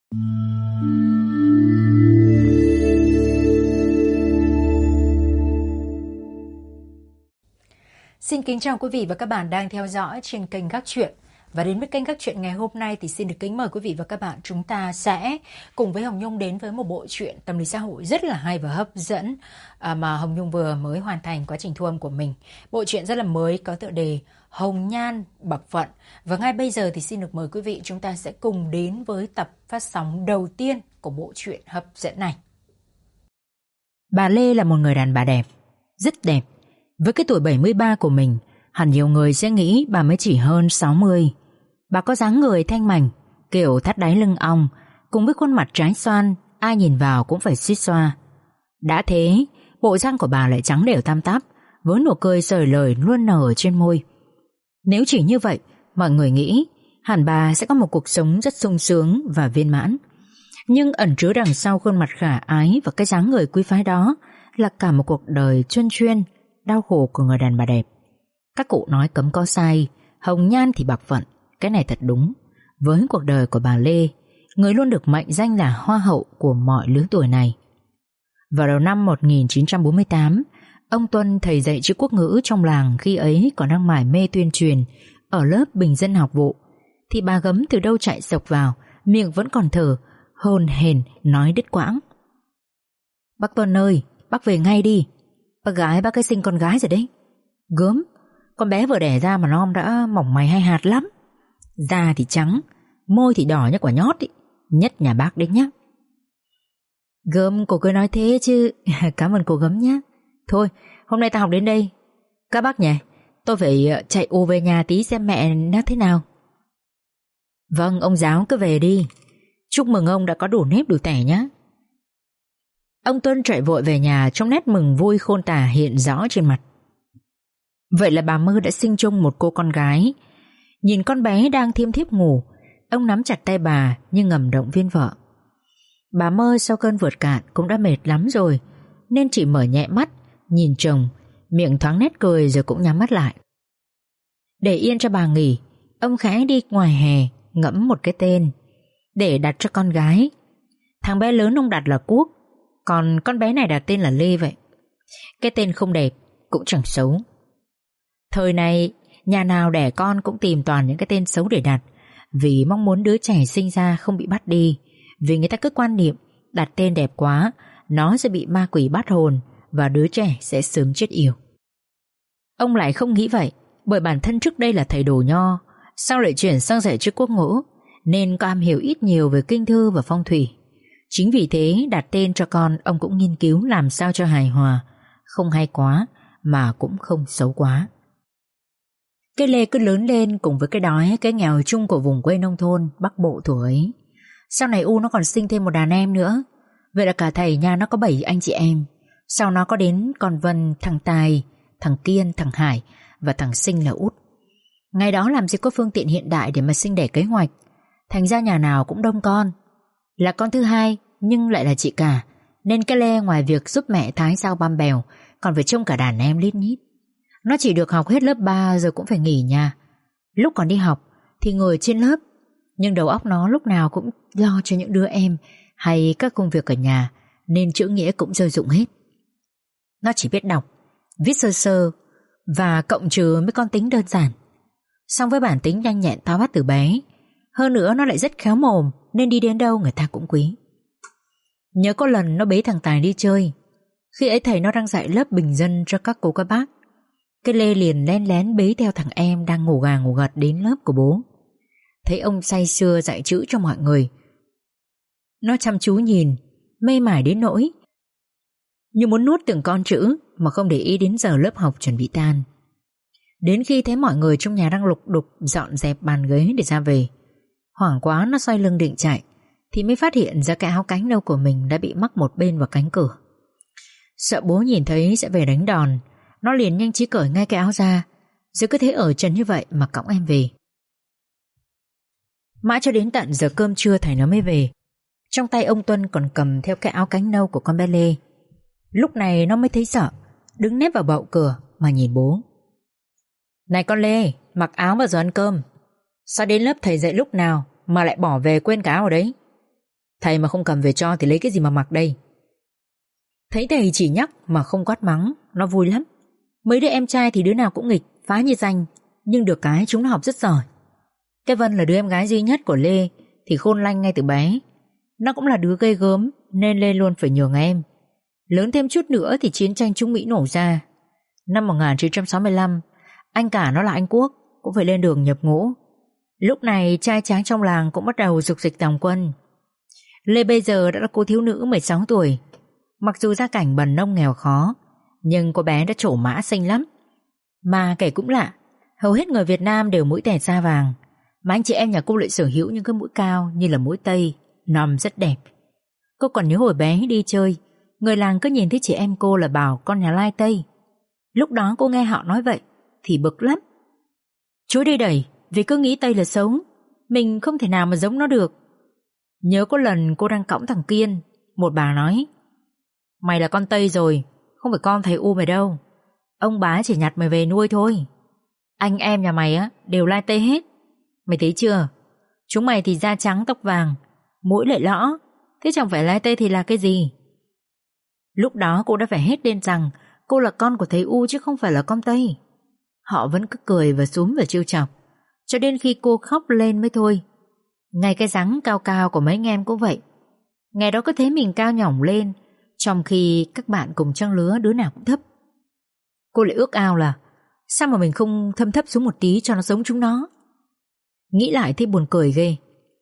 Xin kính chào quý vị và các bạn đang theo dõi trên kênh Gác Chuyện. Và đến với kênh Gác Chuyện ngày hôm nay thì xin được kính mời quý vị và các bạn, chúng ta sẽ cùng với Hồng Nhung đến với một bộ truyện tâm lý xã hội rất là hay và hấp dẫn mà Hồng Nhung vừa mới hoàn thành quá trình thu âm của mình. Bộ truyện rất là mới có tựa đề Hồng Nhan Bạc Phận. Và ngay bây giờ thì xin được mời quý vị, chúng ta sẽ cùng đến với tập phát sóng đầu tiên của bộ truyện hấp dẫn này. Bà Lê là một người đàn bà đẹp, rất đẹp. Với cái tuổi 73 của mình, hẳn nhiều người sẽ nghĩ bà mới chỉ hơn 60. Bà có dáng người thanh mảnh, kiểu thắt đáy lưng ong, cùng với khuôn mặt trái xoan, ai nhìn vào cũng phải suýt xoa. Đã thế, bộ răng của bà lại trắng đều tăm tắp, với nụ cười xởi lời luôn nở ở trên môi. Nếu chỉ như vậy, mọi người nghĩ hẳn bà sẽ có một cuộc sống rất sung sướng và viên mãn. Nhưng ẩn chứa đằng sau khuôn mặt khả ái và cái dáng người quý phái đó là cả một cuộc đời chuyên chuyên, đau khổ của người đàn bà đẹp. Các cụ nói cấm có sai, hồng nhan thì bạc phận. Cái này thật đúng. Với cuộc đời của bà Lê, người luôn được mệnh danh là hoa hậu của mọi lứa tuổi này. Vào đầu năm 1948, ông Tuân, thầy dạy chữ quốc ngữ trong làng khi ấy còn đang mải mê tuyên truyền ở lớp bình dân học vụ, thì bà Gấm từ đâu chạy sộc vào, miệng vẫn còn thở, hồn hển nói đứt quãng: "Bác Tuân ơi, bác về ngay đi. Bác gái bác ấy sinh con gái rồi đấy. Gớm, con bé vừa đẻ ra mà non đã mỏng mày hai hạt lắm. Da thì trắng, môi thì đỏ như quả nhót ý. Nhất nhà bác đấy nhá." "Gớm, cô cứ nói thế chứ." "Cảm ơn cô Gấm nhá. Thôi, hôm nay ta học đến đây. Các bác nhỉ, tôi phải chạy ù về nhà tí xem mẹ nó thế nào." "Vâng, ông giáo cứ về đi. Chúc mừng ông đã có đủ nếp đủ tẻ nhá." Ông Tuân chạy vội về nhà trong nét mừng vui khôn tả hiện rõ trên mặt. Vậy là bà Mơ đã sinh chung một cô con gái. Nhìn con bé đang thiêm thiếp ngủ, ông nắm chặt tay bà nhưng ngầm động viên vợ. Bà Mơ sau cơn vượt cạn cũng đã mệt lắm rồi, nên chỉ mở nhẹ mắt nhìn chồng, miệng thoáng nét cười rồi cũng nhắm mắt lại. Để yên cho bà nghỉ, ông khẽ đi ngoài hè ngẫm một cái tên để đặt cho con gái. Thằng bé lớn ông đặt là Quốc, còn con bé này đặt tên là Lê vậy. Cái tên không đẹp cũng chẳng xấu. Thời này nhà nào đẻ con cũng tìm toàn những cái tên xấu để đặt, vì mong muốn đứa trẻ sinh ra không bị bắt đi. Vì người ta cứ quan niệm đặt tên đẹp quá, nó sẽ bị ma quỷ bắt hồn và đứa trẻ sẽ sớm chết yểu. Ông lại không nghĩ vậy, bởi bản thân trước đây là thầy đồ nho, sau lại chuyển sang dạy chữ quốc ngữ, nên có am hiểu ít nhiều về kinh thư và phong thủy. Chính vì thế đặt tên cho con ông cũng nghiên cứu làm sao cho hài hòa, không hay quá mà cũng không xấu quá. Cái Lê cứ lớn lên cùng với cái đói, cái nghèo chung của vùng quê nông thôn Bắc Bộ thuở ấy. Sau này U nó còn sinh thêm một đàn em nữa. Vậy là cả thầy nhà nó có 7 anh chị em. Sau nó có đến con Vân, thằng Tài, thằng Kiên, thằng Hải và thằng Sinh là út. Ngày đó làm gì có phương tiện hiện đại để mà sinh đẻ kế hoạch, thành ra nhà nào cũng đông con. Là con thứ hai nhưng lại là chị cả, nên cái Lê ngoài việc giúp mẹ thái rau băm bèo còn phải trông cả đàn em lít nhít. Nó chỉ được học hết lớp 3 rồi cũng phải nghỉ nhà. Lúc còn đi học thì ngồi trên lớp, nhưng đầu óc nó lúc nào cũng lo cho những đứa em hay các công việc ở nhà, nên chữ nghĩa cũng rơi rụng hết. Nó chỉ biết đọc, viết sơ sơ và cộng trừ mấy con tính đơn giản. Song với bản tính nhanh nhẹn tháo vát từ bé, hơn nữa nó lại rất khéo mồm, nên đi đến đâu người ta cũng quý. Nhớ có lần nó bế thằng Tài đi chơi. Khi ấy thầy nó đang dạy lớp bình dân cho các cô các bác. Cái Lê liền lén lén bế theo thằng em đang ngủ gà ngủ gật đến lớp của bố. Thấy ông say sưa dạy chữ cho mọi người, nó chăm chú nhìn, mê mải đến nỗi như muốn nuốt từng con chữ mà không để ý đến giờ lớp học chuẩn bị tan. Đến khi thấy mọi người trong nhà đang lục đục dọn dẹp bàn ghế để ra về, hoảng quá nó xoay lưng định chạy, thì mới phát hiện ra cái áo cánh nâu của mình đã bị mắc một bên vào cánh cửa. Sợ bố nhìn thấy sẽ về đánh đòn, nó liền nhanh trí cởi ngay cái áo ra, rồi cứ thế ở trần như vậy mà cõng em về. Mãi cho đến tận giờ cơm trưa thầy nó mới về. Trong tay ông Tuân còn cầm theo cái áo cánh nâu của con bé Lê. Lúc này nó mới thấy sợ, đứng nép vào bậu cửa mà nhìn bố. "Này con Lê, mặc áo vào giờ ăn cơm. Sao đến lớp thầy dạy lúc nào mà lại bỏ về quên cái áo ở đấy?" Thầy mà không cầm về cho thì lấy cái gì mà mặc đây? Thấy thầy chỉ nhắc mà không quát mắng, nó vui lắm. Mấy đứa em trai thì đứa nào cũng nghịch, phá như danh, nhưng được cái chúng nó học rất giỏi. Cái Vân là đứa em gái duy nhất của Lê thì khôn lanh ngay từ bé. Nó cũng là đứa gây gớm nên Lê luôn phải nhường em. Lớn thêm chút nữa thì chiến tranh Trung Mỹ nổ ra. Năm 1965, anh cả nó là anh Quốc cũng phải lên đường nhập ngũ. Lúc này trai tráng trong làng cũng bắt đầu dục dịch tòng quân. Lê bây giờ đã là cô thiếu nữ 16 tuổi. Mặc dù gia cảnh bần nông nghèo khó, nhưng cô bé đã trổ mã xinh lắm. Mà kể cũng lạ, hầu hết người Việt Nam đều mũi tẹt da vàng, mà anh chị em nhà cô lại sở hữu những cái mũi cao như là mũi Tây, nòm rất đẹp. Cô còn nhớ hồi bé đi chơi, người làng cứ nhìn thấy chị em cô là bảo con nhà Lai Tây. Lúc đó cô nghe họ nói vậy thì bực lắm. Chối đi đẩy vì cứ nghĩ Tây là xấu, mình không thể nào mà giống nó được. Nhớ có lần cô đang cõng thằng Kiên, một bà nói: mày là con Tây rồi, không phải con thầy U mày đâu. Ông bá chỉ nhặt mày về nuôi thôi. Anh em nhà mày á đều Lai Tây hết. Mày thấy chưa? Chúng mày thì da trắng tóc vàng, mũi lại lõ, thế chẳng phải Lai Tây thì là cái gì? Lúc đó cô đã phải hét lên rằng cô là con của thầy U chứ không phải là con Tây. Họ vẫn cứ cười và xúm và trêu chọc, cho đến khi cô khóc lên mới thôi. Ngay cái dáng cao cao của mấy anh em cũng vậy. Ngày đó cứ thấy mình cao nhỏng lên, trong khi các bạn cùng trang lứa đứa nào cũng thấp. Cô lại ước ao là sao mà mình không thâm thấp xuống một tí cho nó giống chúng nó. Nghĩ lại thấy buồn cười ghê.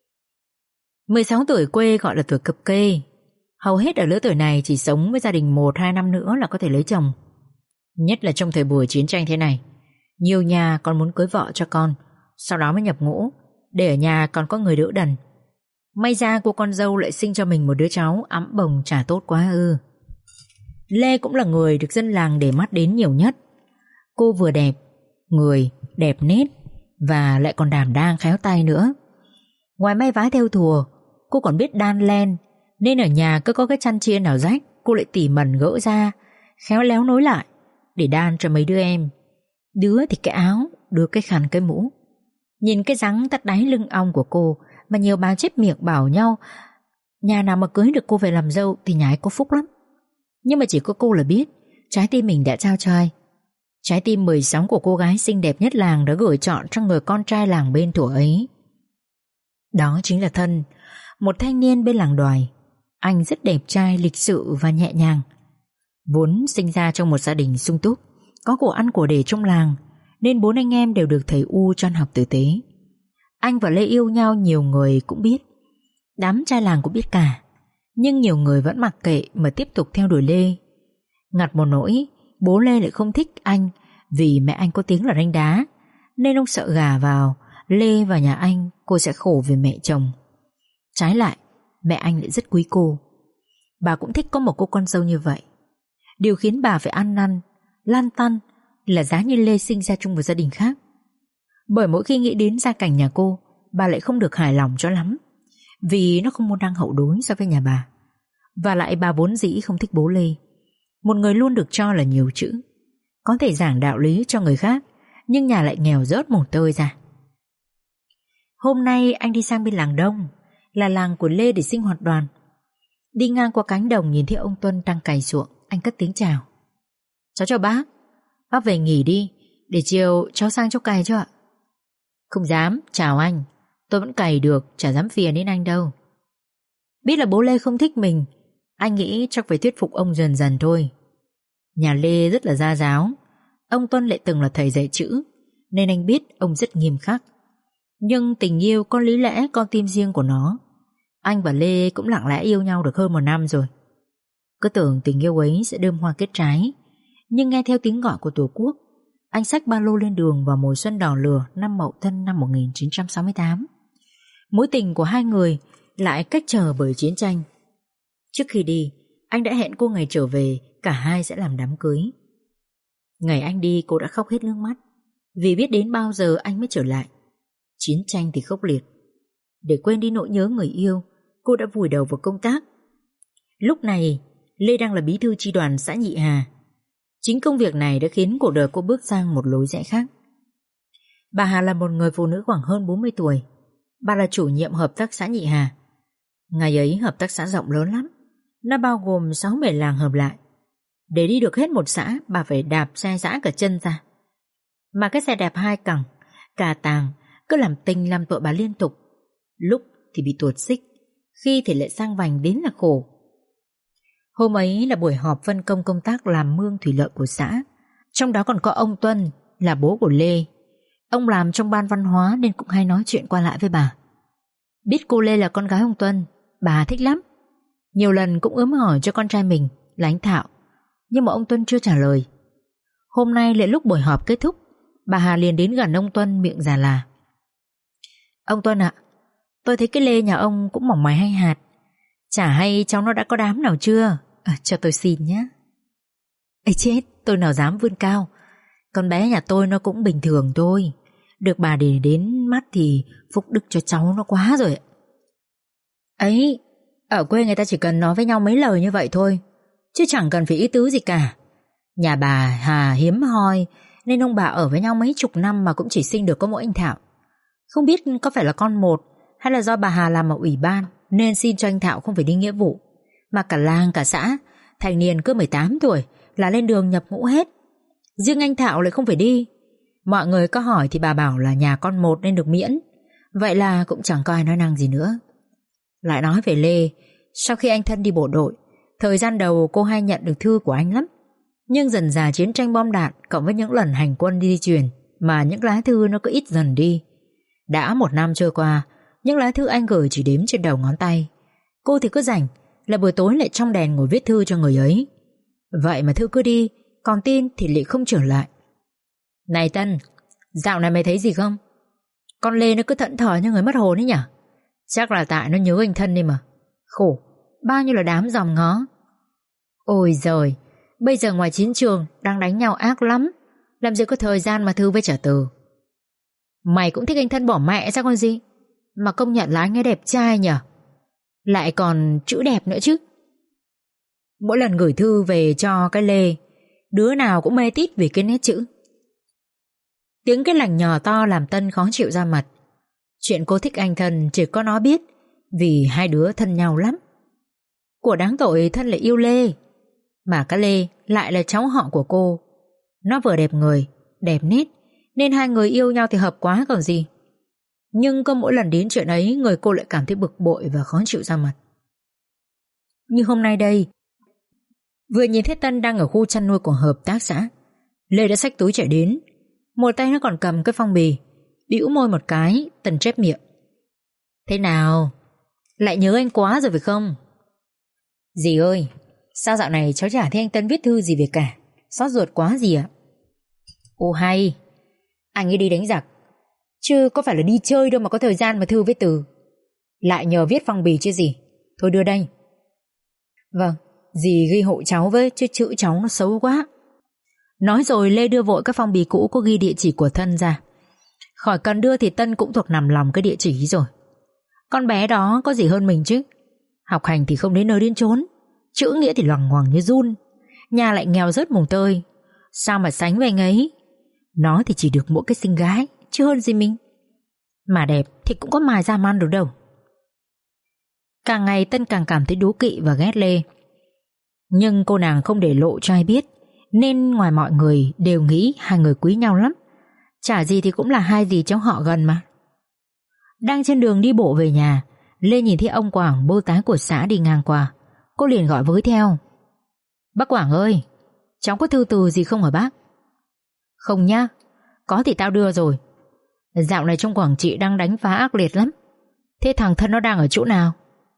16 tuổi quê gọi là tuổi cập kê. Hầu hết ở lứa tuổi này chỉ sống với gia đình 1-2 năm nữa là có thể lấy chồng. Nhất là trong thời buổi chiến tranh thế này, nhiều nhà còn muốn cưới vợ cho con, sau đó mới nhập ngũ, để ở nhà còn có người đỡ đần. May ra cô con dâu lại sinh cho mình một đứa cháu ẵm bồng chả tốt quá ư. Lê cũng là người được dân làng để mắt đến nhiều nhất. Cô vừa đẹp người, đẹp nết và lại còn đảm đang khéo tay nữa. Ngoài may vá thêu thùa, cô còn biết đan len, nên ở nhà cứ có cái chăn chia nào rách cô lại tỉ mẩn gỡ ra, khéo léo nối lại để đan cho mấy đứa em. Đứa thì cái áo, đứa cái khăn cái mũ. Nhìn cái dáng tắt đáy lưng ong của cô mà nhiều bà chép miệng bảo nhau nhà nào mà cưới được cô về làm dâu thì nhà ấy có phúc lắm. Nhưng mà chỉ có cô là biết trái tim mình đã trao cho ai. Trái tim 16 của cô gái xinh đẹp nhất làng đã gửi chọn cho người con trai làng bên tuổi ấy. Đó chính là Thân, một thanh niên bên làng Đoài. Anh rất đẹp trai, lịch sự và nhẹ nhàng. Vốn sinh ra trong một gia đình sung túc, có của ăn của để trong làng, nên 4 anh em đều được thầy U cho ăn học tử tế. Anh và Lê yêu nhau nhiều người cũng biết, đám trai làng cũng biết cả. Nhưng nhiều người vẫn mặc kệ mà tiếp tục theo đuổi Lê. Ngặt một nỗi, bố Lê lại không thích anh vì mẹ anh có tiếng là đánh đá, nên ông sợ gả vào Lê và nhà anh cô sẽ khổ vì mẹ chồng. Trái lại, mẹ anh lại rất quý cô. Bà cũng thích có một cô con dâu như vậy. Điều khiến bà phải ăn năn, lăn tăn là giá như Lê sinh ra chung một gia đình khác. Bởi mỗi khi nghĩ đến gia cảnh nhà cô, bà lại không được hài lòng cho lắm, vì nó không môn đăng hậu đối so với nhà bà. Và lại bà vốn dĩ không thích bố Lê, một người luôn được cho là nhiều chữ, có thể giảng đạo lý cho người khác, nhưng nhà lại nghèo rớt một tơi ra. Hôm nay anh đi sang bên làng Đông, là làng của Lê để sinh hoạt đoàn. Đi ngang qua cánh đồng nhìn thấy ông Tuân đang cày ruộng, anh cất tiếng chào. Cháu chào bác về nghỉ đi, để chiều cháu sang chỗ cày cho ạ. Không dám, chào anh, tôi vẫn cày được, chả dám phiền đến anh đâu. Biết là bố Lê không thích mình, anh nghĩ chắc phải thuyết phục ông dần dần thôi. Nhà Lê rất là gia giáo, ông Tuân lại từng là thầy dạy chữ, nên anh biết ông rất nghiêm khắc. Nhưng tình yêu có lý lẽ con tim riêng của nó. Anh và Lê cũng lặng lẽ yêu nhau được hơn 1 năm rồi. Cứ tưởng tình yêu ấy sẽ đơm hoa kết trái, nhưng nghe theo tiếng gọi của Tổ quốc, anh xách ba lô lên đường vào mùa xuân đỏ lửa năm Mậu Thân năm 1968. Mối tình của hai người lại cách trở bởi chiến tranh. Trước khi đi, anh đã hẹn cô ngày trở về cả hai sẽ làm đám cưới. Ngày anh đi cô đã khóc hết nước mắt, vì biết đến bao giờ anh mới trở lại. Chiến tranh thì khốc liệt. Để quên đi nỗi nhớ người yêu, cô đã vùi đầu vào công tác. Lúc này Lê đang là bí thư chi đoàn xã Nhị Hà. Chính công việc này đã khiến cuộc đời cô bước sang một lối rẽ khác. Bà Hà là một người phụ nữ khoảng hơn 40 tuổi. Bà là chủ nhiệm hợp tác xã Nhị Hà. Ngày ấy hợp tác xã rộng lớn lắm. Nó bao gồm 6-7 làng hợp lại. Để đi được hết một xã, bà phải đạp xe giã cả chân ra. Mà cái xe đạp 2 cẳng, cà tàng, cứ làm tình làm tội bà liên tục. Lúc thì bị tuột xích, khi thì lại sang vành đến là khổ. Hôm ấy là buổi họp phân công công tác làm mương thủy lợi của xã. Trong đó còn có ông Tuân, là bố của Lê. Ông làm trong ban văn hóa nên cũng hay nói chuyện qua lại với bà. Biết cô Lê là con gái ông Tuân, bà thích lắm. Nhiều lần cũng ướm hỏi cho con trai mình là anh Thạo, nhưng mà ông Tuân chưa trả lời. Hôm nay lại lúc buổi họp kết thúc, bà Hà liền đến gần ông Tuân miệng già là: Ông Tuân ạ, tôi thấy cái Lê nhà ông cũng mỏng mày hay hạt. Chả hay cháu nó đã có đám nào chưa? Cho tôi xin nhé. Ê chết, tôi nào dám vươn cao. Con bé nhà tôi nó cũng bình thường thôi. Được bà để đến mắt thì phúc đức cho cháu nó quá rồi ạ. Ấy, ở quê người ta chỉ cần nói với nhau mấy lời như vậy thôi, chứ chẳng cần phải ý tứ gì cả. Nhà bà Hà hiếm hoi, nên ông bà ở với nhau mấy chục năm mà cũng chỉ sinh được có mỗi anh Thạo. Không biết có phải là con một, hay là do bà Hà làm ở ủy ban nên xin cho anh Thạo không phải đi nghĩa vụ, mà cả làng cả xã thành niên cứ 18 tuổi là lên đường nhập ngũ hết. Riêng anh Thạo lại không phải đi. Mọi người có hỏi thì bà bảo là nhà con một nên được miễn. Vậy là cũng chẳng có ai nói năng gì nữa. Lại nói về Lê, sau khi anh Thân đi bộ đội, thời gian đầu cô hay nhận được thư của anh lắm. Nhưng dần dà chiến tranh bom đạn cộng với những lần hành quân đi truyền mà những lá thư nó cứ ít dần đi. Đã 1 năm trôi qua, những lá thư anh gửi chỉ đếm trên đầu ngón tay. Cô thì cứ rảnh là buổi tối lại trong đèn ngồi viết thư cho người ấy. Vậy mà thư cứ đi, còn tin thì lại không trở lại. Này Tân, dạo này mày thấy gì không? Con Lê nó cứ thẫn thờ như người mất hồn ấy nhỉ? Chắc là tại nó nhớ anh Thân đi mà. Khổ, bao nhiêu là đám dòm ngó. Ôi giời, bây giờ ngoài chiến trường đang đánh nhau ác lắm, làm gì có thời gian mà thư với trả từ. Mày cũng thích anh Thân bỏ mẹ sao con gì? Mà công nhận là anh ấy đẹp trai nhỉ? Lại còn chữ đẹp nữa chứ. Mỗi lần gửi thư về cho cái Lê, đứa nào cũng mê tít vì cái nét chữ. Tiếng cái lành nhỏ to làm Tân khó chịu ra mặt. Chuyện cô thích anh Thân chỉ có nó biết, vì hai đứa thân nhau lắm. Của đáng tội Thân lại yêu Lê, mà cái Lê lại là cháu họ của cô. Nó vừa đẹp người, đẹp nét, nên hai người yêu nhau thì hợp quá còn gì. Nhưng có mỗi lần đến chuyện ấy, người cô lại cảm thấy bực bội và khó chịu ra mặt. Như hôm nay đây, vừa nhìn thấy Tân đang ở khu chăn nuôi của hợp tác xã, Lê đã xách túi chạy đến. Một tay nó còn cầm cái phong bì. Bĩu môi một cái, Tân chép miệng: Thế nào? Lại nhớ anh quá rồi phải không? Dì ơi, sao dạo này cháu chả thấy anh Tân viết thư gì về cả? Xót ruột quá gì ạ? Ồ hay, anh ấy đi đánh giặc, chứ có phải là đi chơi đâu mà có thời gian mà thư viết từ. Lại nhờ viết phong bì chứ gì. Thôi đưa đây. Vâng, dì ghi hộ cháu với, chứ chữ cháu nó xấu quá. Nói rồi Lê đưa vội các phong bì cũ có ghi địa chỉ của Thân ra. Khỏi cần đưa thì Tân cũng thuộc nằm lòng cái địa chỉ rồi. Con bé đó có gì hơn mình chứ. Học hành thì không đến nơi đến chốn, chữ nghĩa thì loằng ngoằng như giun, nhà lại nghèo rớt mồng tơi. Sao mà sánh với anh ấy. Nó thì chỉ được mỗi cái xinh gái, chứ hơn gì mình. Mà đẹp thì cũng có mài ra man được đâu. Càng ngày Tân càng cảm thấy đố kỵ và ghét Lê. Nhưng cô nàng không để lộ cho ai biết, nên ngoài mọi người đều nghĩ hai người quý nhau lắm. Chả gì thì cũng là hai dì cháu họ gần mà. Đang trên đường đi bộ về nhà, Lê nhìn thấy ông Quảng, bô tái của xã đi ngang qua. Cô liền gọi với theo: Bác Quảng ơi, cháu có thư từ gì không hả bác? Không nhá, có thì tao đưa rồi. Dạo này trong Quảng Trị đang đánh phá ác liệt lắm. Thế thằng Thân nó đang ở chỗ nào?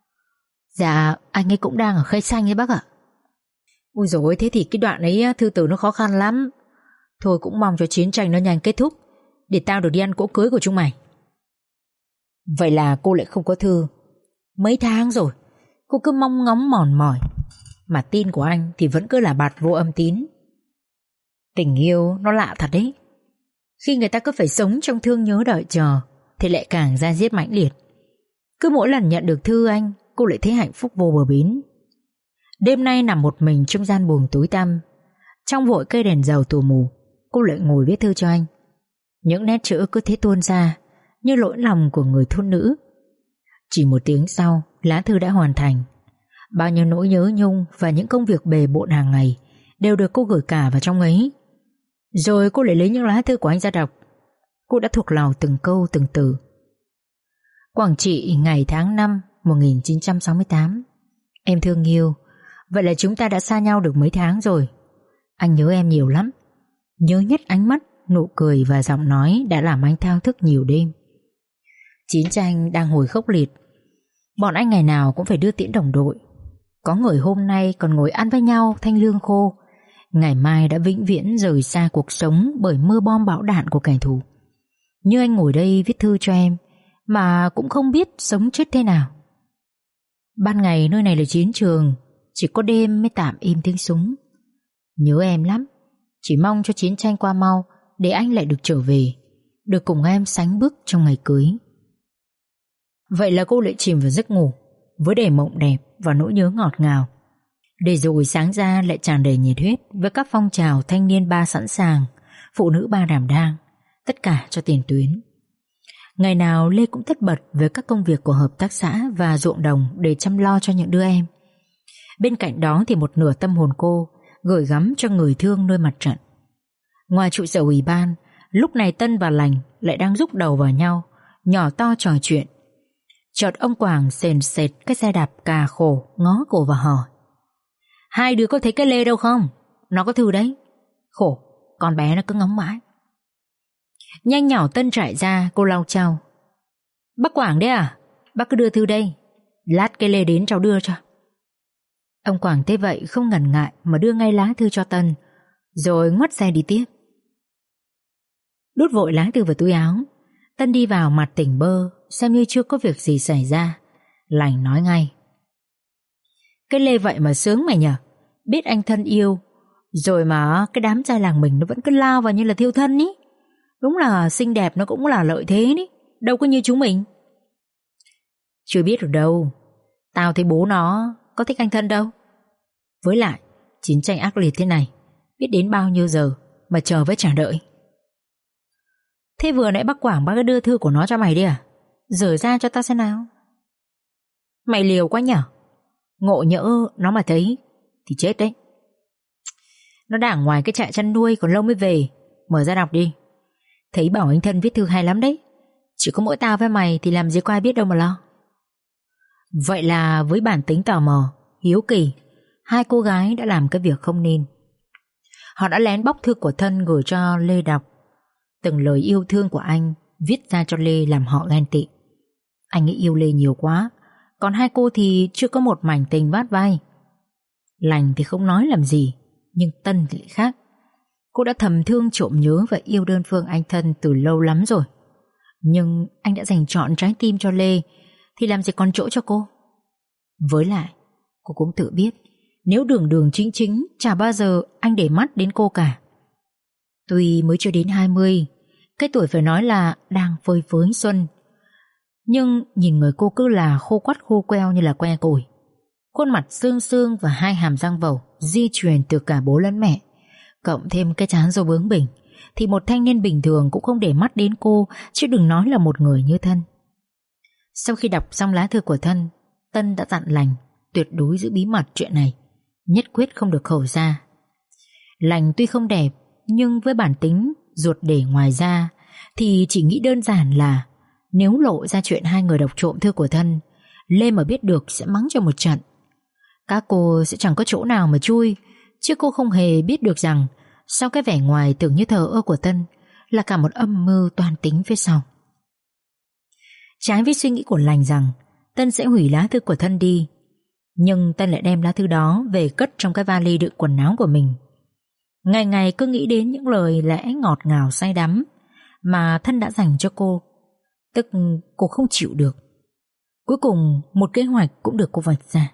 Dạ, anh ấy cũng đang ở Khay Xanh ấy bác ạ. Ôi dồi ôi, thế thì cái đoạn ấy thư từ nó khó khăn lắm. Thôi cũng mong cho chiến tranh nó nhanh kết thúc, để tao được đi ăn cỗ cưới của chúng mày. Vậy là cô lại không có thư. Mấy tháng rồi cô cứ mong ngóng mòn mỏi, mà tin của anh thì vẫn cứ là bạt vô âm tín. Tình yêu nó lạ thật đấy. Khi người ta cứ phải sống trong thương nhớ đợi chờ thì lại càng da diết mãnh liệt. Cứ mỗi lần nhận được thư anh, cô lại thấy hạnh phúc vô bờ bến. Đêm nay nằm một mình trong gian buồng tối tăm, trong vội cây đèn dầu tù mù, cô lại ngồi viết thư cho anh. Những nét chữ cứ thế tuôn ra như nỗi lòng của người thôn nữ. Chỉ một tiếng sau, lá thư đã hoàn thành. Bao nhiêu nỗi nhớ nhung và những công việc bề bộn hàng ngày đều được cô gửi cả vào trong ấy. Rồi cô lại lấy những lá thư của anh ra đọc. Cô đã thuộc lòng từng câu từng từ. Quảng Trị, ngày tháng 5 1968. Em thương yêu. Vậy là chúng ta đã xa nhau được mấy tháng rồi. Anh nhớ em nhiều lắm. Nhớ nhất ánh mắt, nụ cười và giọng nói đã làm anh thao thức nhiều đêm. Chiến tranh đang hồi khốc liệt. Bọn anh ngày nào cũng phải đưa tiễn đồng đội. Có người hôm nay còn ngồi ăn với nhau thanh lương khô, ngày mai đã vĩnh viễn rời xa cuộc sống bởi mưa bom bão đạn của kẻ thù. Như anh ngồi đây viết thư cho em mà cũng không biết sống chết thế nào. Ban ngày nơi này là chiến trường, chỉ có đêm mới tạm im tiếng súng. Nhớ em lắm. Chỉ mong cho chiến tranh qua mau để anh lại được trở về, được cùng em sánh bước trong ngày cưới. Vậy là cô lại chìm vào giấc ngủ với đầy mộng đẹp và nỗi nhớ ngọt ngào. Để rồi sáng ra lại tràn đầy nhiệt huyết với các phong trào thanh niên ba sẵn sàng, phụ nữ ba đảm đang, tất cả cho tiền tuyến. Ngày nào Lê cũng tất bật với các công việc của hợp tác xã và ruộng đồng để chăm lo cho những đứa em. Bên cạnh đó thì một nửa tâm hồn cô gửi gắm cho người thương nơi mặt trận. Ngoài trụ sở ủy ban, lúc này Tân và Lành lại đang rúc đầu vào nhau, nhỏ to trò chuyện. Chợt ông Quảng sền sệt cái xe đạp cà khổ ngó cổ và hỏi: Hai đứa có thấy cái Lê đâu không? Nó có thư đấy. Khổ, con bé nó cứ ngóng mãi. Nhanh nhỏ Tân chạy ra, cô lau chau: Bác Quảng đấy à? Bác cứ đưa thư đây, lát cái Lê đến cháu đưa cho. Ông Quảng thế vậy không ngần ngại mà đưa ngay lá thư cho Tân, rồi ngoắt xe đi tiếp. Đút vội lá thư vào túi áo, Tân đi vào mặt tỉnh bơ, xem như chưa có việc gì xảy ra. Lành nói ngay: Cái Lê vậy mà sướng mày nhở. Biết anh thân yêu rồi mà cái đám trai làng mình nó vẫn cứ lao vào như là thiêu thân ý. Đúng là xinh đẹp nó cũng là lợi thế đấy, đâu có như chúng mình. Chưa biết được đâu. Tao thấy bố nó có thích anh thân đâu. Với lại chiến tranh ác liệt thế này, biết đến bao nhiêu giờ mà chờ với trả đợi. Thế vừa nãy bác Quảng bác cứ đưa thư của nó cho mày đi à? Dở ra cho tao xem nào. Mày liều quá nhở. Ngộ nhỡ nó mà thấy thì chết đấy. Nó đang ngoài cái trại chăn nuôi còn lâu mới về. Mở ra đọc đi. Thấy bảo anh thân viết thư hay lắm đấy. Chỉ có mỗi tao với mày thì làm gì có ai biết đâu mà lo. Vậy là với bản tính tò mò, hiếu kỳ, hai cô gái đã làm cái việc không nên. Họ đã lén bóc thư của thân gửi cho Lê đọc. Từng lời yêu thương của anh viết ra cho Lê làm họ ghen tị. Anh nghĩ yêu Lê nhiều quá, còn hai cô thì chưa có một mảnh tình vát vai. Lành thì không nói làm gì, nhưng Tân thì lại khác. Cô đã thầm thương trộm nhớ và yêu đơn phương anh thân từ lâu lắm rồi. Nhưng anh đã dành trọn trái tim cho Lê thì làm gì còn chỗ cho cô. Với lại cô cũng tự biết nếu đường đường chính chính chả bao giờ anh để mắt đến cô cả. Tuy mới chưa đến 20, cái tuổi phải nói là đang phơi phới xuân, nhưng nhìn người cô cứ là khô quắt khô queo như là que củi. Khuôn mặt xương xương và hai hàm răng vầu di truyền từ cả bố lẫn mẹ, cộng thêm cái trán râu bướng bỉnh, thì một thanh niên bình thường cũng không để mắt đến cô, chứ đừng nói là một người như Thân. Sau khi đọc xong lá thư của Thân, Tân đã dặn Lành tuyệt đối giữ bí mật chuyện này, nhất quyết không được khẩu ra. Lành tuy không đẹp, nhưng với bản tính ruột để ngoài ra thì chỉ nghĩ đơn giản là nếu lộ ra chuyện hai người đọc trộm thư của Thân, Lê mà biết được sẽ mắng cho một trận. Các cô sẽ chẳng có chỗ nào mà chui, chứ cô không hề biết được rằng sau cái vẻ ngoài tưởng như thờ ơ của Tân là cả một âm mưu toan tính phía sau. Trái với suy nghĩ của Lành rằng Tân sẽ hủy lá thư của Thân đi, nhưng Tân lại đem lá thư đó về cất trong cái vali đựng quần áo của mình. Ngày ngày cứ nghĩ đến những lời lẽ ngọt ngào say đắm mà Thân đã dành cho cô, tức cô không chịu được. Cuối cùng một kế hoạch cũng được cô vạch ra.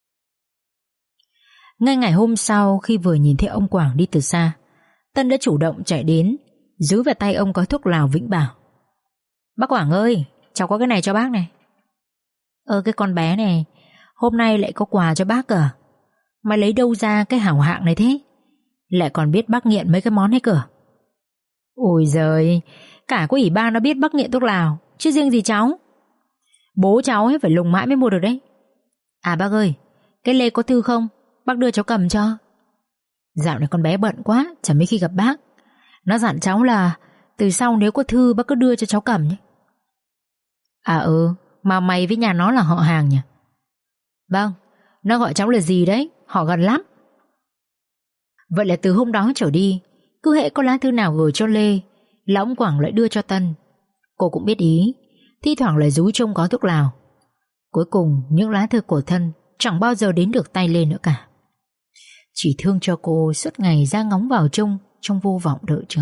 Ngay ngày hôm sau, khi vừa nhìn thấy ông Quảng đi từ xa, Tân đã chủ động chạy đến, giữ vào tay ông gói thuốc lào Vĩnh Bảo. Bác Quảng ơi, cháu có cái này cho bác này. Cái con bé này hôm nay lại có quà cho bác à? Mày lấy đâu ra cái hảo hạng này thế? Lại còn biết bác nghiện mấy cái món hay cửa? Ôi giời, cả có ủy ban nó biết bác nghiện thuốc lào, chứ riêng gì cháu. Bố cháu ấy phải lùng mãi mới mua được đấy. À bác ơi, cái Lê có thư không? Bác đưa cháu cầm cho. Dạo này con bé bận quá, chẳng mấy khi gặp bác. Nó dặn cháu là từ sau nếu có thư bác cứ đưa cho cháu cầm nhé. À mà mày với nhà nó là họ hàng nhỉ? Vâng, nó gọi cháu là gì đấy, họ gần lắm. Vậy là từ hôm đó trở đi, cứ hễ có lá thư nào gửi cho Lê là ông Quảng lại đưa cho Tân. Cô cũng biết ý, thi thoảng lại rúi trông có thuốc lào. Cuối cùng những lá thư của Thân chẳng bao giờ đến được tay Lê nữa cả. Chỉ thương cho cô suốt ngày ra ngóng vào trong vô vọng đợi chờ.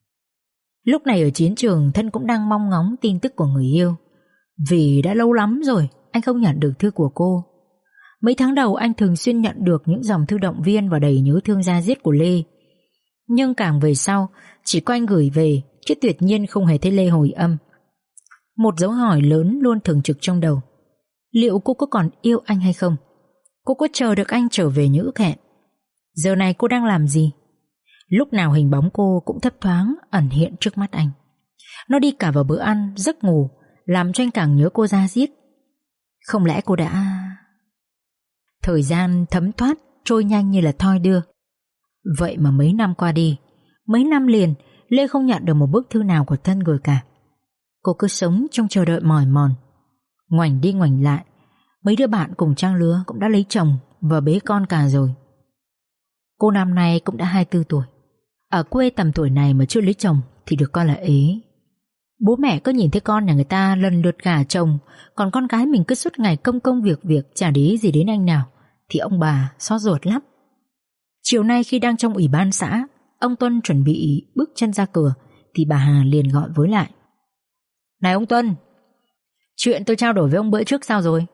Lúc này ở chiến trường, Thân cũng đang mong ngóng tin tức của người yêu. Vì đã lâu lắm rồi anh không nhận được thư của cô. Mấy tháng đầu anh thường xuyên nhận được những dòng thư động viên và đầy nhớ thương da diết của Lê. Nhưng càng về sau, chỉ có anh gửi về, chứ tuyệt nhiên không hề thấy Lê hồi âm. Một dấu hỏi lớn luôn thường trực trong đầu. Liệu cô có còn yêu anh hay không? Cô có chờ được anh trở về như ước hẹn? Giờ này cô đang làm gì? Lúc nào hình bóng cô cũng thấp thoáng ẩn hiện trước mắt anh. Nó đi cả vào bữa ăn, giấc ngủ, làm cho anh càng nhớ cô da diết. Không lẽ cô đã... Thời gian thấm thoát trôi nhanh như là thoi đưa. Vậy mà mấy năm qua đi, mấy năm liền Lê không nhận được một bức thư nào của Thân gửi cả. Cô cứ sống trong chờ đợi mỏi mòn. Ngoảnh đi ngoảnh lại, mấy đứa bạn cùng trang lứa cũng đã lấy chồng và bế con cả rồi. Cô năm nay cũng đã 24 tuổi. Ở quê tầm tuổi này mà chưa lấy chồng thì được coi là ế. Bố mẹ cứ nhìn thấy con nhà người ta lần lượt gả chồng, còn con gái mình cứ suốt ngày công việc chả để ý gì đến anh nào, thì ông bà xót ruột lắm. Chiều nay khi đang trong ủy ban xã, ông Tuân chuẩn bị bước chân ra cửa thì bà Hà liền gọi với lại. Này ông Tuân, chuyện tôi trao đổi với ông bữa trước sao rồi?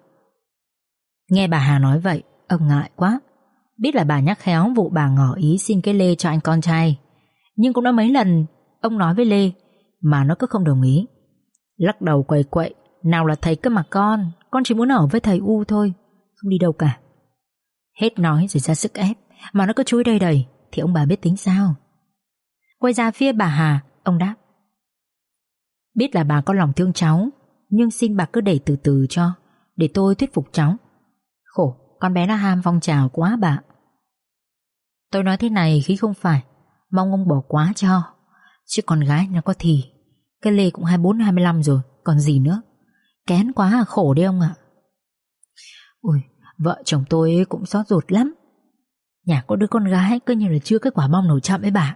Nghe bà Hà nói vậy, ông ngại quá. Biết là bà nhắc khéo vụ bà ngỏ ý xin cái Lê cho anh con trai. Nhưng cũng đã mấy lần ông nói với Lê mà nó cứ không đồng ý. Lắc đầu quầy quậy, nào là thầy cơ mà con chỉ muốn ở với thầy U thôi, không đi đâu cả. Hết nói rồi ra sức ép mà nó cứ chối đầy đầy, thì ông bà biết tính sao? Quay ra phía bà Hà, ông đáp. Biết là bà có lòng thương cháu, nhưng xin bà cứ để từ từ cho, để tôi thuyết phục cháu. Khổ, con bé nó ham phong trào quá bà. Tôi nói thế này khi không phải mong ông bỏ quá cho, chứ con gái nó có thì cái Lê cũng 24-25 rồi, còn gì nữa. Kén quá khổ đấy ông ạ. Ui, vợ chồng tôi cũng xót ruột lắm. Nhà có đứa con gái cứ như là chưa kết quả bom nổ chậm ấy bà.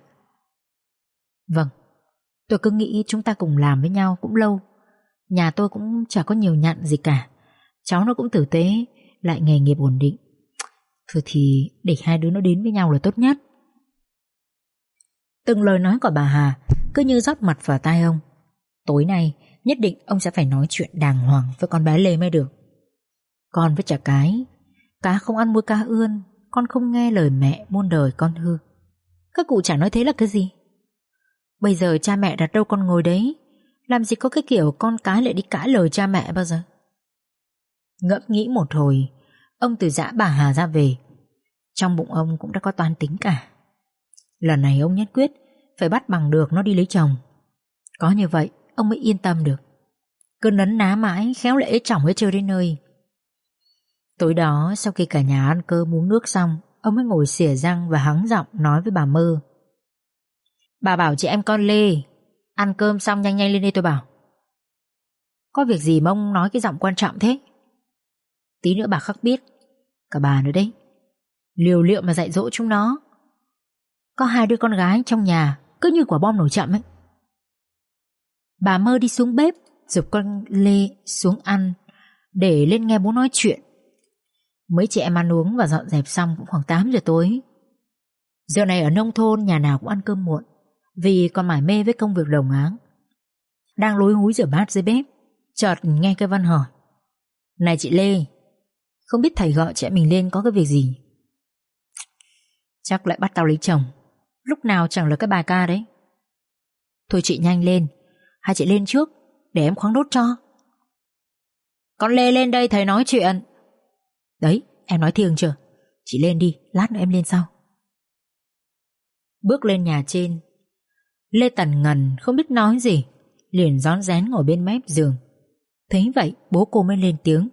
Vâng, tôi cứ nghĩ chúng ta cùng làm với nhau cũng lâu. Nhà tôi cũng chả có nhiều nhặn gì cả. Cháu nó cũng tử tế, lại nghề nghiệp ổn định. Thôi thì để hai đứa nó đến với nhau là tốt nhất. Từng lời nói của bà Hà cứ như rót mặt vào tai ông. Tối nay nhất định ông sẽ phải nói chuyện đàng hoàng với con bé Lê mới được. Con với chả cái, cá không ăn muối cá ươn, con không nghe lời mẹ muôn đời con hư. Các cụ chả nói thế là cái gì. Bây giờ cha mẹ đặt đâu con ngồi đấy, làm gì có cái kiểu con cái lại đi cãi lời cha mẹ bao giờ. Ngẫm nghĩ một hồi, ông từ giã bà Hà ra về. Trong bụng ông cũng đã có toan tính cả. Lần này ông nhất quyết phải bắt bằng được nó đi lấy chồng. Có như vậy ông mới yên tâm được. Cứ nấn ná mãi khéo lại ế chỏng ấy chơi đến nơi. Tối đó sau khi cả nhà ăn cơm uống nước xong, ông mới ngồi xỉa răng và hắng giọng nói với bà Mơ. Bà bảo chị em con Lê ăn cơm xong nhanh nhanh lên đây tôi bảo. Có việc gì mà ông nói cái giọng quan trọng thế? Tí nữa bà khắc biết. Cả bà nữa đấy. Liều liệu mà dạy dỗ chúng nó. Có hai đứa con gái trong nhà cứ như quả bom nổ chậm ấy. Bà Mơ đi xuống bếp giục con Lê xuống ăn để lên nghe bố nói chuyện. Mấy chị em ăn uống và dọn dẹp xong cũng khoảng 8 giờ tối. Giờ này ở nông thôn nhà nào cũng ăn cơm muộn, vì còn mải mê với công việc đồng áng. Đang lúi húi rửa bát dưới bếp, chợt nghe cái Văn hỏi. Này chị Lê, không biết thầy gọi chị em mình lên có cái việc gì? Chắc lại bắt tao lấy chồng. Lúc nào chẳng là cái bài ca đấy. Thôi chị nhanh lên, hai chị lên trước để em khoáng đốt cho. Con Lê lên đây thầy nói chuyện. Đấy, em nói thiêng chưa? Chị lên đi, lát nữa em lên sau. Bước lên nhà trên, Lê tần ngần không biết nói gì, liền rón rén ngồi bên mép giường. Thấy vậy bố cô mới lên tiếng.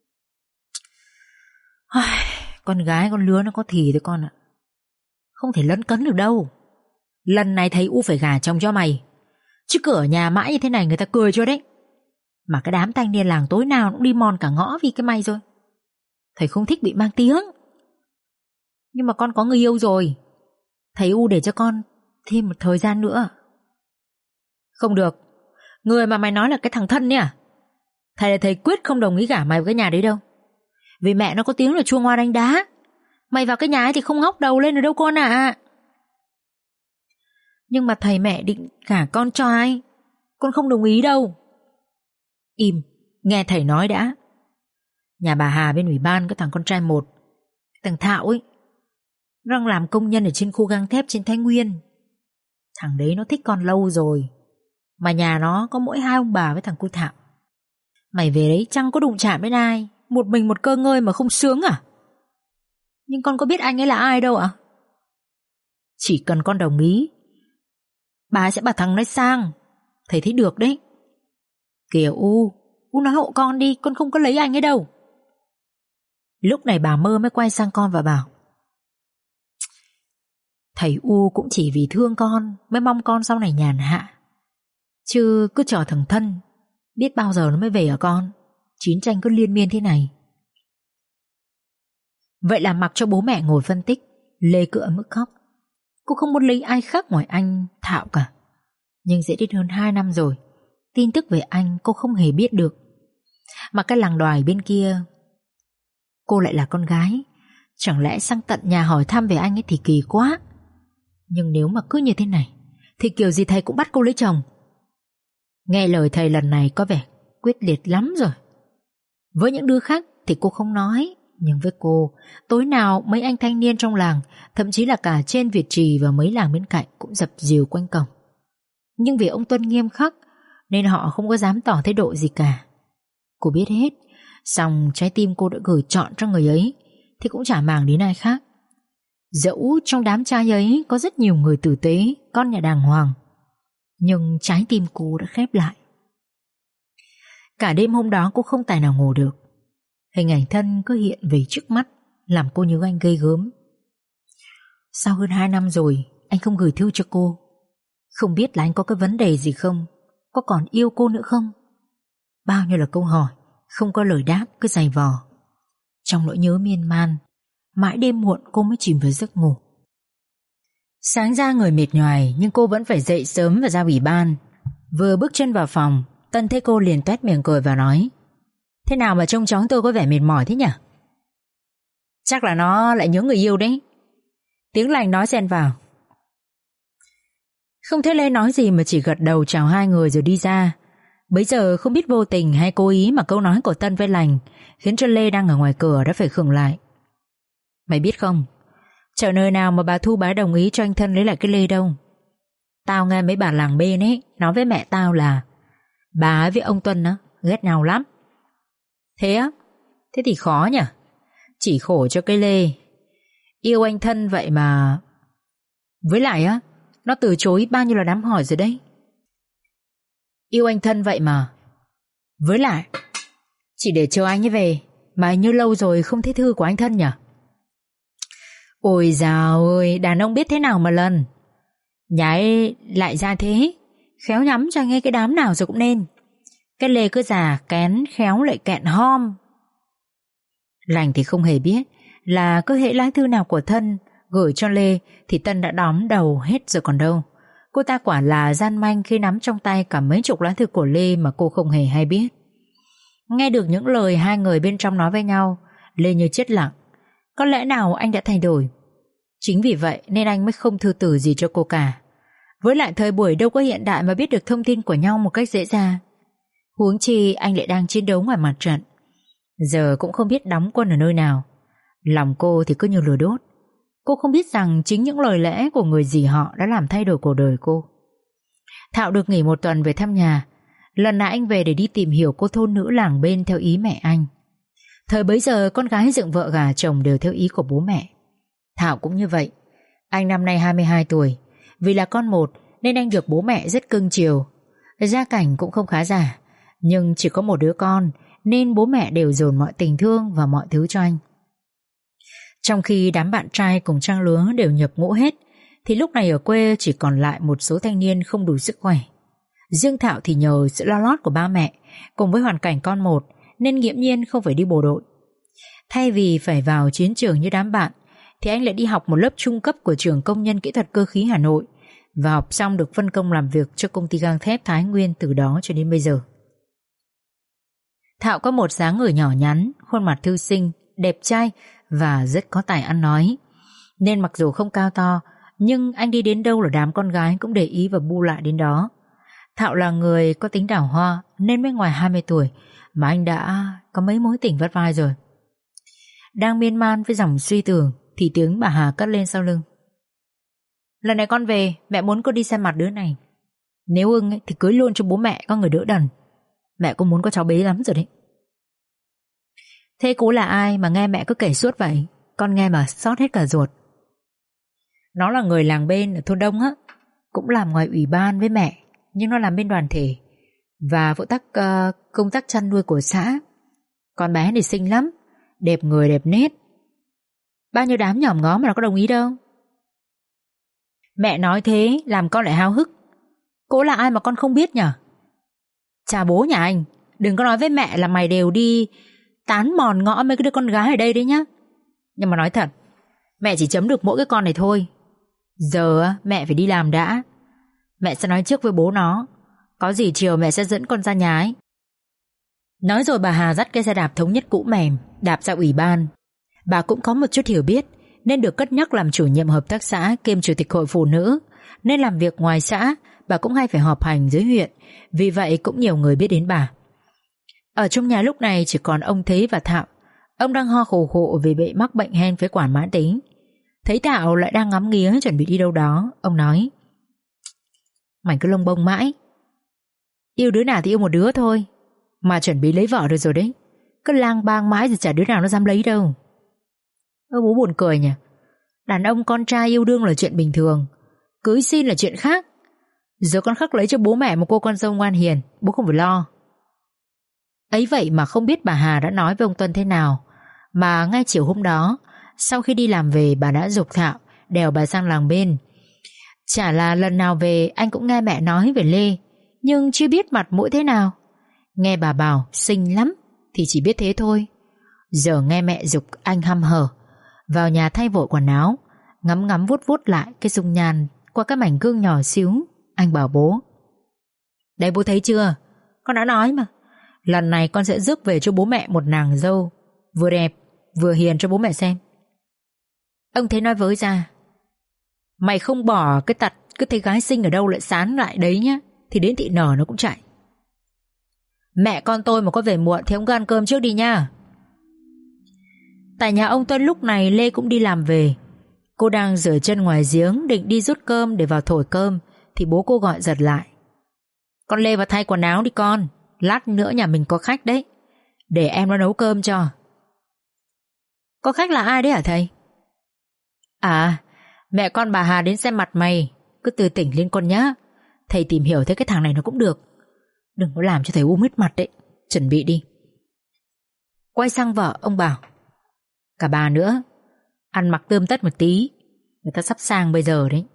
Con gái con lứa nó có thì thôi con ạ. Không thể lấn cấn được đâu. Lần này thầy U phải gả chồng cho mày. Chứ cứ ở nhà mãi như thế này người ta cười cho đấy. Mà cái đám thanh niên làng tối nào cũng đi mòn cả ngõ vì cái mày rồi. Thầy không thích bị mang tiếng. Nhưng mà con có người yêu rồi. Thầy U để cho con thêm một thời gian nữa. Không được. Người mà mày nói là cái thằng thân ấy à? Thầy quyết không đồng ý gả mày vào cái nhà đấy đâu. Vì mẹ nó có tiếng là chua ngoa đánh đá. Mày vào cái nhà ấy thì không ngóc đầu lên được đâu con ạ. Nhưng mà thầy mẹ định gả con cho ai? Con không đồng ý đâu. Im, nghe thầy nói đã. Nhà bà Hà bên ủy ban có thằng con trai một, thằng Thạo ấy, nó đang làm công nhân ở trên khu gang thép trên Thái Nguyên. Thằng đấy nó thích con lâu rồi. Mà nhà nó có mỗi hai ông bà với thằng cu Thạo. Mày về đấy chẳng có đụng chạm đến ai. Một mình một cơ ngơi mà không sướng à? Nhưng con có biết anh ấy là ai đâu ạ? Chỉ cần con đồng ý, bà sẽ bảo thằng đấy sang. Thầy thấy được đấy. Kìa U nói hộ con đi, con không có lấy anh ấy đâu. Lúc này bà Mơ mới quay sang con và bảo: Thầy U cũng chỉ vì thương con mới mong con sau này nhàn hạ. Chứ cứ chờ thằng thân, biết bao giờ nó mới về hả con? Chiến tranh cứ liên miên thế này. Vậy là mặc cho bố mẹ ngồi phân tích, Lê cứ ấm ức khóc. Cô không muốn lấy ai khác ngoài anh Thạo cả. Nhưng dễ đến hơn 2 năm rồi, tin tức về anh cô không hề biết được. Mà cái làng đoài bên kia, cô lại là con gái, chẳng lẽ sang tận nhà hỏi thăm về anh ấy thì kỳ quá. Nhưng nếu mà cứ như thế này thì kiểu gì thầy cũng bắt cô lấy chồng. Nghe lời thầy lần này có vẻ quyết liệt lắm rồi. Với những đứa khác thì cô không nói, nhưng với cô, tối nào mấy anh thanh niên trong làng, thậm chí là cả trên Việt Trì và mấy làng bên cạnh cũng dập dìu quanh cổng. Nhưng vì ông Tuân nghiêm khắc nên họ không có dám tỏ thái độ gì cả. Cô biết hết, song trái tim cô đã gửi trọn cho người ấy thì cũng chả màng đến ai khác. Dẫu trong đám trai ấy có rất nhiều người tử tế, con nhà đàng hoàng, nhưng trái tim cô đã khép lại. Cả đêm hôm đó cô không tài nào ngủ được. Hình ảnh thân cứ hiện về trước mắt, làm cô nhớ anh ghê gớm. Sau hơn 2 năm rồi anh không gửi thư cho cô. Không biết là anh có cái vấn đề gì không, có còn yêu cô nữa không? Bao nhiêu là câu hỏi không có lời đáp cứ dày vò. Trong nỗi nhớ miên man, mãi đêm muộn cô mới chìm vào giấc ngủ. Sáng ra người mệt nhoài nhưng cô vẫn phải dậy sớm và ra ủy ban. Vừa bước chân vào phòng, Tân thấy cô liền toét miệng cười và nói: Thế nào mà trông chóng tôi có vẻ mệt mỏi thế nhỉ? Chắc là nó lại nhớ người yêu đấy. Tiếng lành nói xen vào. Không thấy Lê nói gì mà chỉ gật đầu chào hai người rồi đi ra. Bấy giờ không biết vô tình hay cố ý mà câu nói của Tân với Lành khiến cho Lê đang ở ngoài cửa đã phải khựng lại. Mày biết không, chợ nơi nào mà bà Thu bá đồng ý cho anh Thân lấy lại cái Lê đâu. Tao nghe mấy bà làng bên ấy nói với mẹ tao là bà ấy với ông Tuân á ghét nhau lắm. Thế á? Thế thì khó nhỉ. Chỉ khổ cho cái Lê. Yêu anh Thân vậy mà. Với lại á, nó từ chối bao nhiêu là đám hỏi rồi đấy. Yêu anh Thân vậy mà. Với lại chỉ để chờ anh ấy về, mà như lâu rồi không thấy thư của anh Thân nhỉ? Ôi dào ơi, đàn ông biết thế nào mà lần. Nhà ấy lại ra thế, khéo nhắm cho anh ấy cái đám nào rồi cũng nên. Cái Lê cứ già kén khéo lại kẹn hom. Lành thì không hề biết là cứ hễ lá thư nào của Thân gửi cho Lê thì Tân đã đóm đầu hết rồi còn đâu. Cô ta quả là gian manh khi nắm trong tay cả mấy chục lá thư của Lê mà cô không hề hay biết. Nghe được những lời hai người bên trong nói với nhau, Lê như chết lặng. Có lẽ nào anh đã thay đổi. Chính vì vậy nên anh mới không thư tử gì cho cô cả. Với lại thời buổi đâu có hiện đại mà biết được thông tin của nhau một cách dễ dàng. Huống chi anh lại đang chiến đấu ngoài mặt trận, giờ cũng không biết đóng quân ở nơi nào. Lòng cô thì cứ như lửa đốt. Cô không biết rằng chính những lời lẽ của người dì họ đã làm thay đổi cuộc đời cô. Thạo được nghỉ 1 tuần về thăm nhà. Lần này anh về để đi tìm hiểu cô thôn nữ làng bên theo ý mẹ anh. Thời bấy giờ con gái dựng vợ gả chồng đều theo ý của bố mẹ. Thạo cũng như vậy. Anh năm nay 22 tuổi. Vì là con một nên anh được bố mẹ rất cưng chiều. Gia cảnh cũng không khá giả, Nhưng chỉ có một đứa con nên bố mẹ đều dồn mọi tình thương và mọi thứ cho anh. Trong khi đám bạn trai cùng trang lứa đều nhập ngũ hết, thì lúc này ở quê chỉ còn lại một số thanh niên không đủ sức khỏe. Riêng Thạo thì nhờ sự lo lót của ba mẹ cùng với hoàn cảnh con một nên nghiễm nhiên không phải đi bộ đội. Thay vì phải vào chiến trường như đám bạn, thì anh lại đi học một lớp trung cấp của trường Công nhân Kỹ thuật Cơ khí Hà Nội và học xong được phân công làm việc cho công ty gang thép Thái Nguyên từ đó cho đến bây giờ. Thạo có một dáng người nhỏ nhắn, khuôn mặt thư sinh, đẹp trai và rất có tài ăn nói. Nên mặc dù không cao to, nhưng anh đi đến đâu là đám con gái cũng để ý và bu lại đến đó. Thạo là người có tính đào hoa nên mới ngoài 20 tuổi mà anh đã có mấy mối tình vắt vai rồi. Đang miên man với dòng suy tưởng thì tiếng bà Hà cất lên sau lưng. Lần này con về, mẹ muốn con đi xem mặt đứa này. Nếu ưng thì cưới luôn cho bố mẹ có người đỡ đần. Mẹ cũng muốn có cháu bé lắm rồi đấy. Thế cô là ai mà nghe mẹ cứ kể suốt vậy? Con nghe mà xót hết cả ruột. Nó là người làng bên ở thôn Đông á, cũng làm ngoài ủy ban với mẹ, nhưng nó làm bên đoàn thể và phụ trách công tác chăn nuôi của xã. Con bé này xinh lắm, đẹp người đẹp nết. Bao nhiêu đám nhòm ngó mà nó có đồng ý đâu. Mẹ nói thế làm con lại háo hức. Cô là ai mà con không biết nhở? Chà bố nhà anh, đừng có nói với mẹ là mày đều đi tán mòn ngõ mấy cái đứa con gái ở đây đấy nhá. Nhưng mà nói thật, mẹ chỉ chấm được mỗi cái con này thôi. Giờ mẹ phải đi làm đã. Mẹ sẽ nói trước với bố nó, có gì chiều mẹ sẽ dẫn con ra nhà ấy. Nói rồi bà Hà dắt cái xe đạp thống nhất cũ mềm đạp ra ủy ban. Bà cũng có một chút hiểu biết nên được cất nhắc làm chủ nhiệm hợp tác xã kiêm chủ tịch hội phụ nữ, nên làm việc ngoài xã bà cũng hay phải họp hành dưới huyện. Vì vậy cũng nhiều người biết đến bà. Ở trong nhà lúc này chỉ còn ông Thế và Thạo. Ông đang ho khổ khộ vì bị mắc bệnh hen phế quản mãn tính. Thấy Thạo lại đang ngắm nghía chuẩn bị đi đâu đó, ông nói: Mày cứ lông bông mãi, yêu đứa nào thì yêu một đứa thôi, mà chuẩn bị lấy vợ rồi đấy. Cứ lang bang mãi thì chả đứa nào nó dám lấy đâu. Bố buồn cười nhỉ. Đàn ông con trai yêu đương là chuyện bình thường, cưới xin là chuyện khác. Giờ con khắc lấy cho bố mẹ một cô con dâu ngoan hiền, bố không phải lo. Ấy vậy mà không biết bà Hà đã nói với ông Tuân thế nào, mà ngay chiều hôm đó, sau khi đi làm về, bà đã giục Thạo đèo bà sang làng bên. Chả là lần nào về anh cũng nghe mẹ nói về Lê, nhưng chưa biết mặt mũi thế nào. Nghe bà bảo xinh lắm thì chỉ biết thế thôi. Giờ nghe mẹ giục anh hăm hở vào nhà thay vội quần áo, ngắm ngắm vuốt vuốt lại cái dung nhan qua cái mảnh gương nhỏ xíu. Anh bảo bố: Đây bố thấy chưa, con đã nói mà, lần này con sẽ rước về cho bố mẹ một nàng dâu vừa đẹp vừa hiền cho bố mẹ xem. Ông Thế nói với ra: Mày không bỏ cái tật cứ thấy gái xinh ở đâu lại sán lại đấy nhá, thì đến thị nở nó cũng chạy. Mẹ con tôi mà có về muộn thì ông cứ ăn cơm trước đi nha. Tại nhà ông Tuân lúc này Lê cũng đi làm về. Cô đang rửa chân ngoài giếng định đi rút cơm để vào thổi cơm thì bố cô gọi giật lại: Con Lê vào thay quần áo đi con, lát nữa nhà mình có khách đấy, để em nó nấu cơm cho. Có khách là ai đấy hả thầy? À, mẹ con bà Hà đến xem mặt mày, cứ từ tỉnh lên con nhá. Thầy tìm hiểu thấy cái thằng này nó cũng được, đừng có làm cho thầy hết mặt đấy. Chuẩn bị đi. Quay sang vợ ông bảo: Cả bà nữa, ăn mặc tươm tất một tí, người ta sắp sang bây giờ đấy.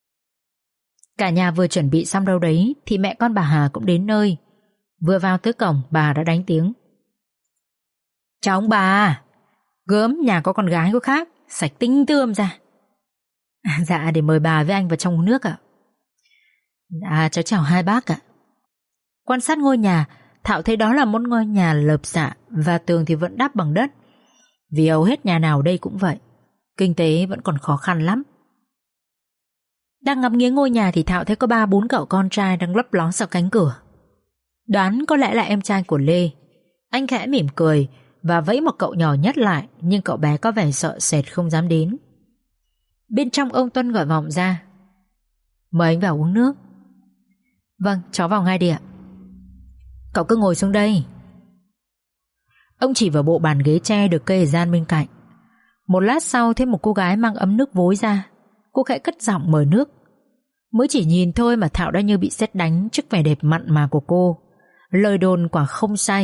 Cả nhà vừa chuẩn bị xong đâu đấy thì mẹ con bà Hà cũng đến nơi. Vừa vào tới cổng bà đã đánh tiếng: Chào ông bà. Gớm nhà có con gái có khác, sạch tinh tươm ra. Dạ, để mời bà với anh vào trong uống nước ạ. Dạ, cháu chào hai bác ạ. Quan sát ngôi nhà, Thạo thấy đó là một ngôi nhà lợp xạ và tường thì vẫn đắp bằng đất. Vì hầu hết nhà nào đây cũng vậy, kinh tế vẫn còn khó khăn lắm. Đang ngắm nghía ngôi nhà thì Thạo thấy có 3-4 cậu con trai đang lấp ló sau cánh cửa. Đoán có lẽ là em trai của Lê. Anh khẽ mỉm cười và vẫy một cậu nhỏ nhất lại, nhưng cậu bé có vẻ sợ sệt không dám đến. Bên trong ông Tuân gọi vọng ra: Mời anh vào uống nước. Vâng, cháu vào ngay đi ạ. Cậu cứ ngồi xuống đây. Ông chỉ vào bộ bàn ghế tre được kê ở gian bên cạnh. Một lát sau thấy một cô gái mang ấm nước vối ra. Cô khẽ cất giọng mời nước. Mới chỉ nhìn thôi mà Thạo đã như bị sét đánh trước vẻ đẹp mặn mà của cô. Lời đồn quả không sai,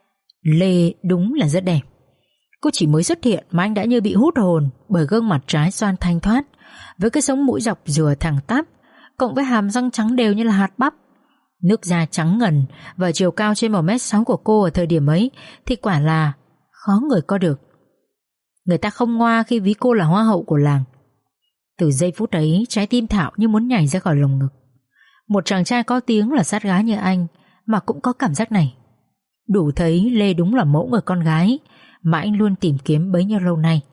Lê đúng là rất đẹp. Cô chỉ mới xuất hiện mà anh đã như bị hút hồn bởi gương mặt trái xoan thanh thoát, với cái sống mũi dọc dừa thẳng tắp, cộng với hàm răng trắng đều như là hạt bắp. Nước da trắng ngần và chiều cao trên 1m6 của cô ở thời điểm ấy thì quả là khó người có được. Người ta không ngoa khi ví cô là hoa hậu của làng. Từ giây phút ấy, trái tim Thảo như muốn nhảy ra khỏi lồng ngực. Một chàng trai có tiếng là sát gái như anh mà cũng có cảm giác này. Đủ thấy Lê đúng là mẫu người con gái mà anh luôn tìm kiếm bấy nhiêu lâu nay.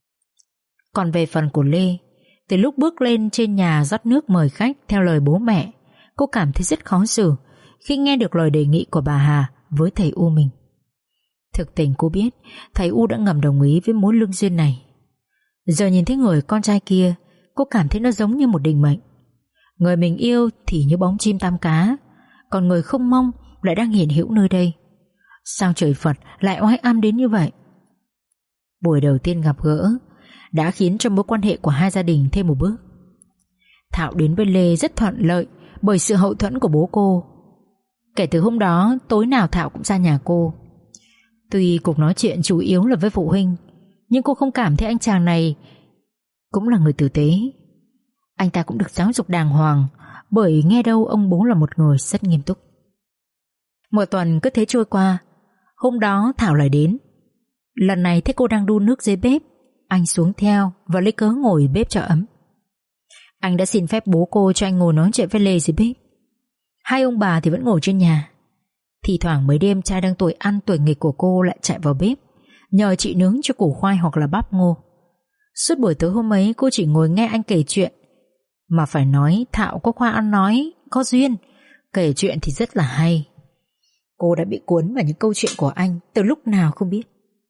Còn về phần của Lê, từ lúc bước lên trên nhà rót nước mời khách theo lời bố mẹ, cô cảm thấy rất khó xử khi nghe được lời đề nghị của bà Hà với thầy U mình. Thực tình cô biết thầy U đã ngầm đồng ý với mối lương duyên này. Giờ nhìn thấy người con trai kia, cô cảm thấy nó giống như một định mệnh. Người mình yêu thì như bóng chim tam cá, còn người không mong lại đang hiện hữu nơi đây. Sao trời Phật lại oai am đến như vậy? Buổi đầu tiên gặp gỡ đã khiến cho mối quan hệ của hai gia đình thêm một bước. Thảo đến với Lê rất thuận lợi bởi sự hậu thuẫn của bố cô. Kể từ hôm đó, tối nào Thảo cũng ra nhà cô. Tuy cuộc nói chuyện chủ yếu là với phụ huynh, nhưng cô không cảm thấy anh chàng này cũng là người tử tế. Anh ta cũng được giáo dục đàng hoàng, bởi nghe đâu ông bố là một người rất nghiêm túc. Một tuần cứ thế trôi qua. Hôm đó Thảo lại đến. Lần này thấy cô đang đun nước dưới bếp, anh xuống theo và lấy cớ ngồi bếp cho ấm. Anh đã xin phép bố cô cho anh ngồi nói chuyện với Lê dưới bếp. Hai ông bà thì vẫn ngồi trên nhà. Thì thoảng mấy đêm trai đang tuổi ăn tuổi nghịch của cô lại chạy vào bếp nhờ chị nướng cho củ khoai hoặc là bắp ngô. Suốt buổi tối hôm ấy cô chỉ ngồi nghe anh kể chuyện. Mà phải nói Thảo có khoa ăn nói, có duyên, kể chuyện thì rất là hay. Cô đã bị cuốn vào những câu chuyện của anh từ lúc nào không biết.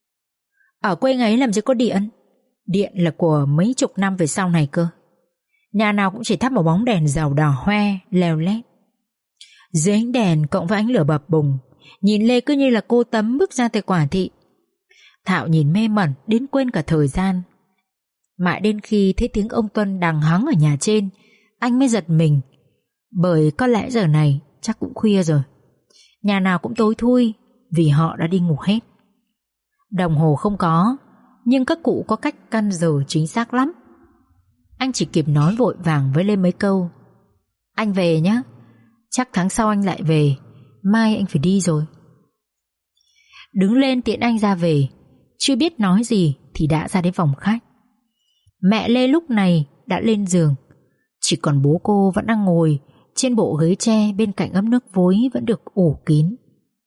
Ở quê ấy làm gì có điện. Điện là của mấy chục năm về sau này cơ. Nhà nào cũng chỉ thắp một bóng đèn dầu đỏ hoe leo lét. Dưới ánh đèn cộng với ánh lửa bập bùng, nhìn Lê cứ như là cô Tấm bước ra từ quả thị. Thảo nhìn mê mẩn đến quên cả thời gian. Mãi đến khi thấy tiếng ông Tuân đằng hắng ở nhà trên, anh mới giật mình, bởi có lẽ giờ này chắc cũng khuya rồi. Nhà nào cũng tối thui vì họ đã đi ngủ hết. Đồng hồ không có, nhưng các cụ có cách căn giờ chính xác lắm. Anh chỉ kịp nói vội vàng với Lê mấy câu. Anh về nhé, chắc tháng sau anh lại về, mai anh phải đi rồi. Đứng lên tiễn anh ra về. Chưa biết nói gì thì đã ra đến phòng khách. Mẹ Lê lúc này đã lên giường, chỉ còn bố cô vẫn đang ngồi trên bộ ghế tre bên cạnh ấm nước vối vẫn được ủ kín.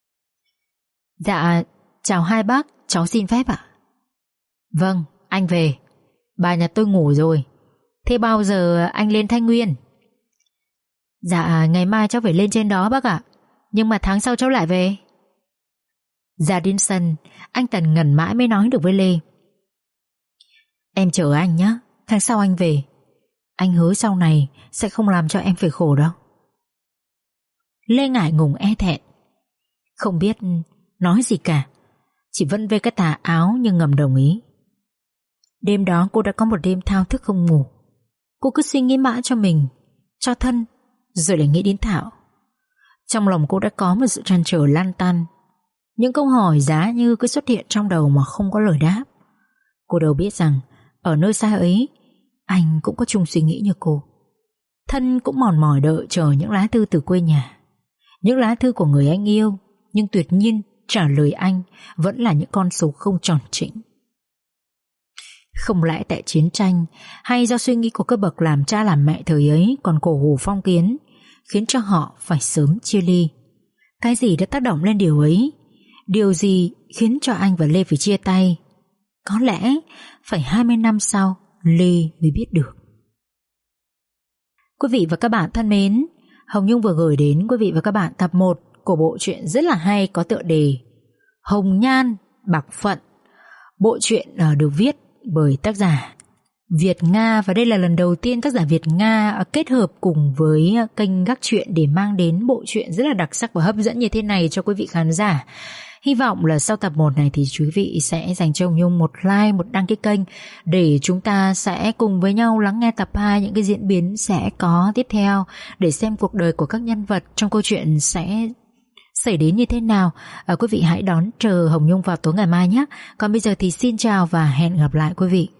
Dạ, chào hai bác, cháu xin phép ạ. Vâng, anh về. Bà nhà tôi ngủ rồi. Thế bao giờ anh lên Thanh Nguyên? Dạ, ngày mai cháu phải lên trên đó bác ạ. Nhưng mà tháng sau cháu lại về. Ra đến sân, anh Tần ngần mãi mới nói được với Lê. Em chờ anh nhé, tháng sau anh về. Anh hứa sau này sẽ không làm cho em phải khổ đâu. Lê ngại ngùng e thẹn, không biết nói gì cả, chỉ vân vê cái tà áo nhưng ngầm đồng ý. Đêm đó cô đã có một đêm thao thức không ngủ. Cô cứ suy nghĩ mãi cho mình, cho thân, rồi lại nghĩ đến Thảo. Trong lòng cô đã có một sự trăn trở lăn tăn. Những câu hỏi giá như cứ xuất hiện trong đầu mà không có lời đáp. Cô đâu biết rằng ở nơi xa ấy anh cũng có chung suy nghĩ như cô. Thân cũng mòn mỏi đợi chờ những lá thư từ quê nhà, những lá thư của người anh yêu. Nhưng tuyệt nhiên trả lời anh vẫn là những con số không tròn chỉnh. Không lẽ tại chiến tranh, hay do suy nghĩ của các bậc làm cha làm mẹ thời ấy còn cổ hủ phong kiến, khiến cho họ phải sớm chia ly? Cái gì đã tác động lên điều ấy? Điều gì khiến cho anh và Lê phải chia tay? Có lẽ phải 20 năm sau Lê mới biết được. Quý vị và các bạn thân mến, Hồng Nhung vừa gửi đến quý vị và các bạn tập 1 của bộ truyện rất là hay có tựa đề Hồng Nhan Bạc Phận. Bộ truyện được viết bởi tác giả Việt Nga, và đây là lần đầu tiên tác giả Việt Nga kết hợp cùng với kênh Gác Truyện để mang đến bộ truyện rất là đặc sắc và hấp dẫn như thế này cho quý vị khán giả. Hy vọng là sau tập 1 này thì quý vị sẽ dành cho Hồng Nhung một like, một đăng ký kênh để chúng ta sẽ cùng với nhau lắng nghe tập 2, những cái diễn biến sẽ có tiếp theo, để xem cuộc đời của các nhân vật trong câu chuyện sẽ xảy đến như thế nào. Quý vị hãy đón chờ Hồng Nhung vào tối ngày mai nhé. Còn bây giờ thì xin chào và hẹn gặp lại quý vị.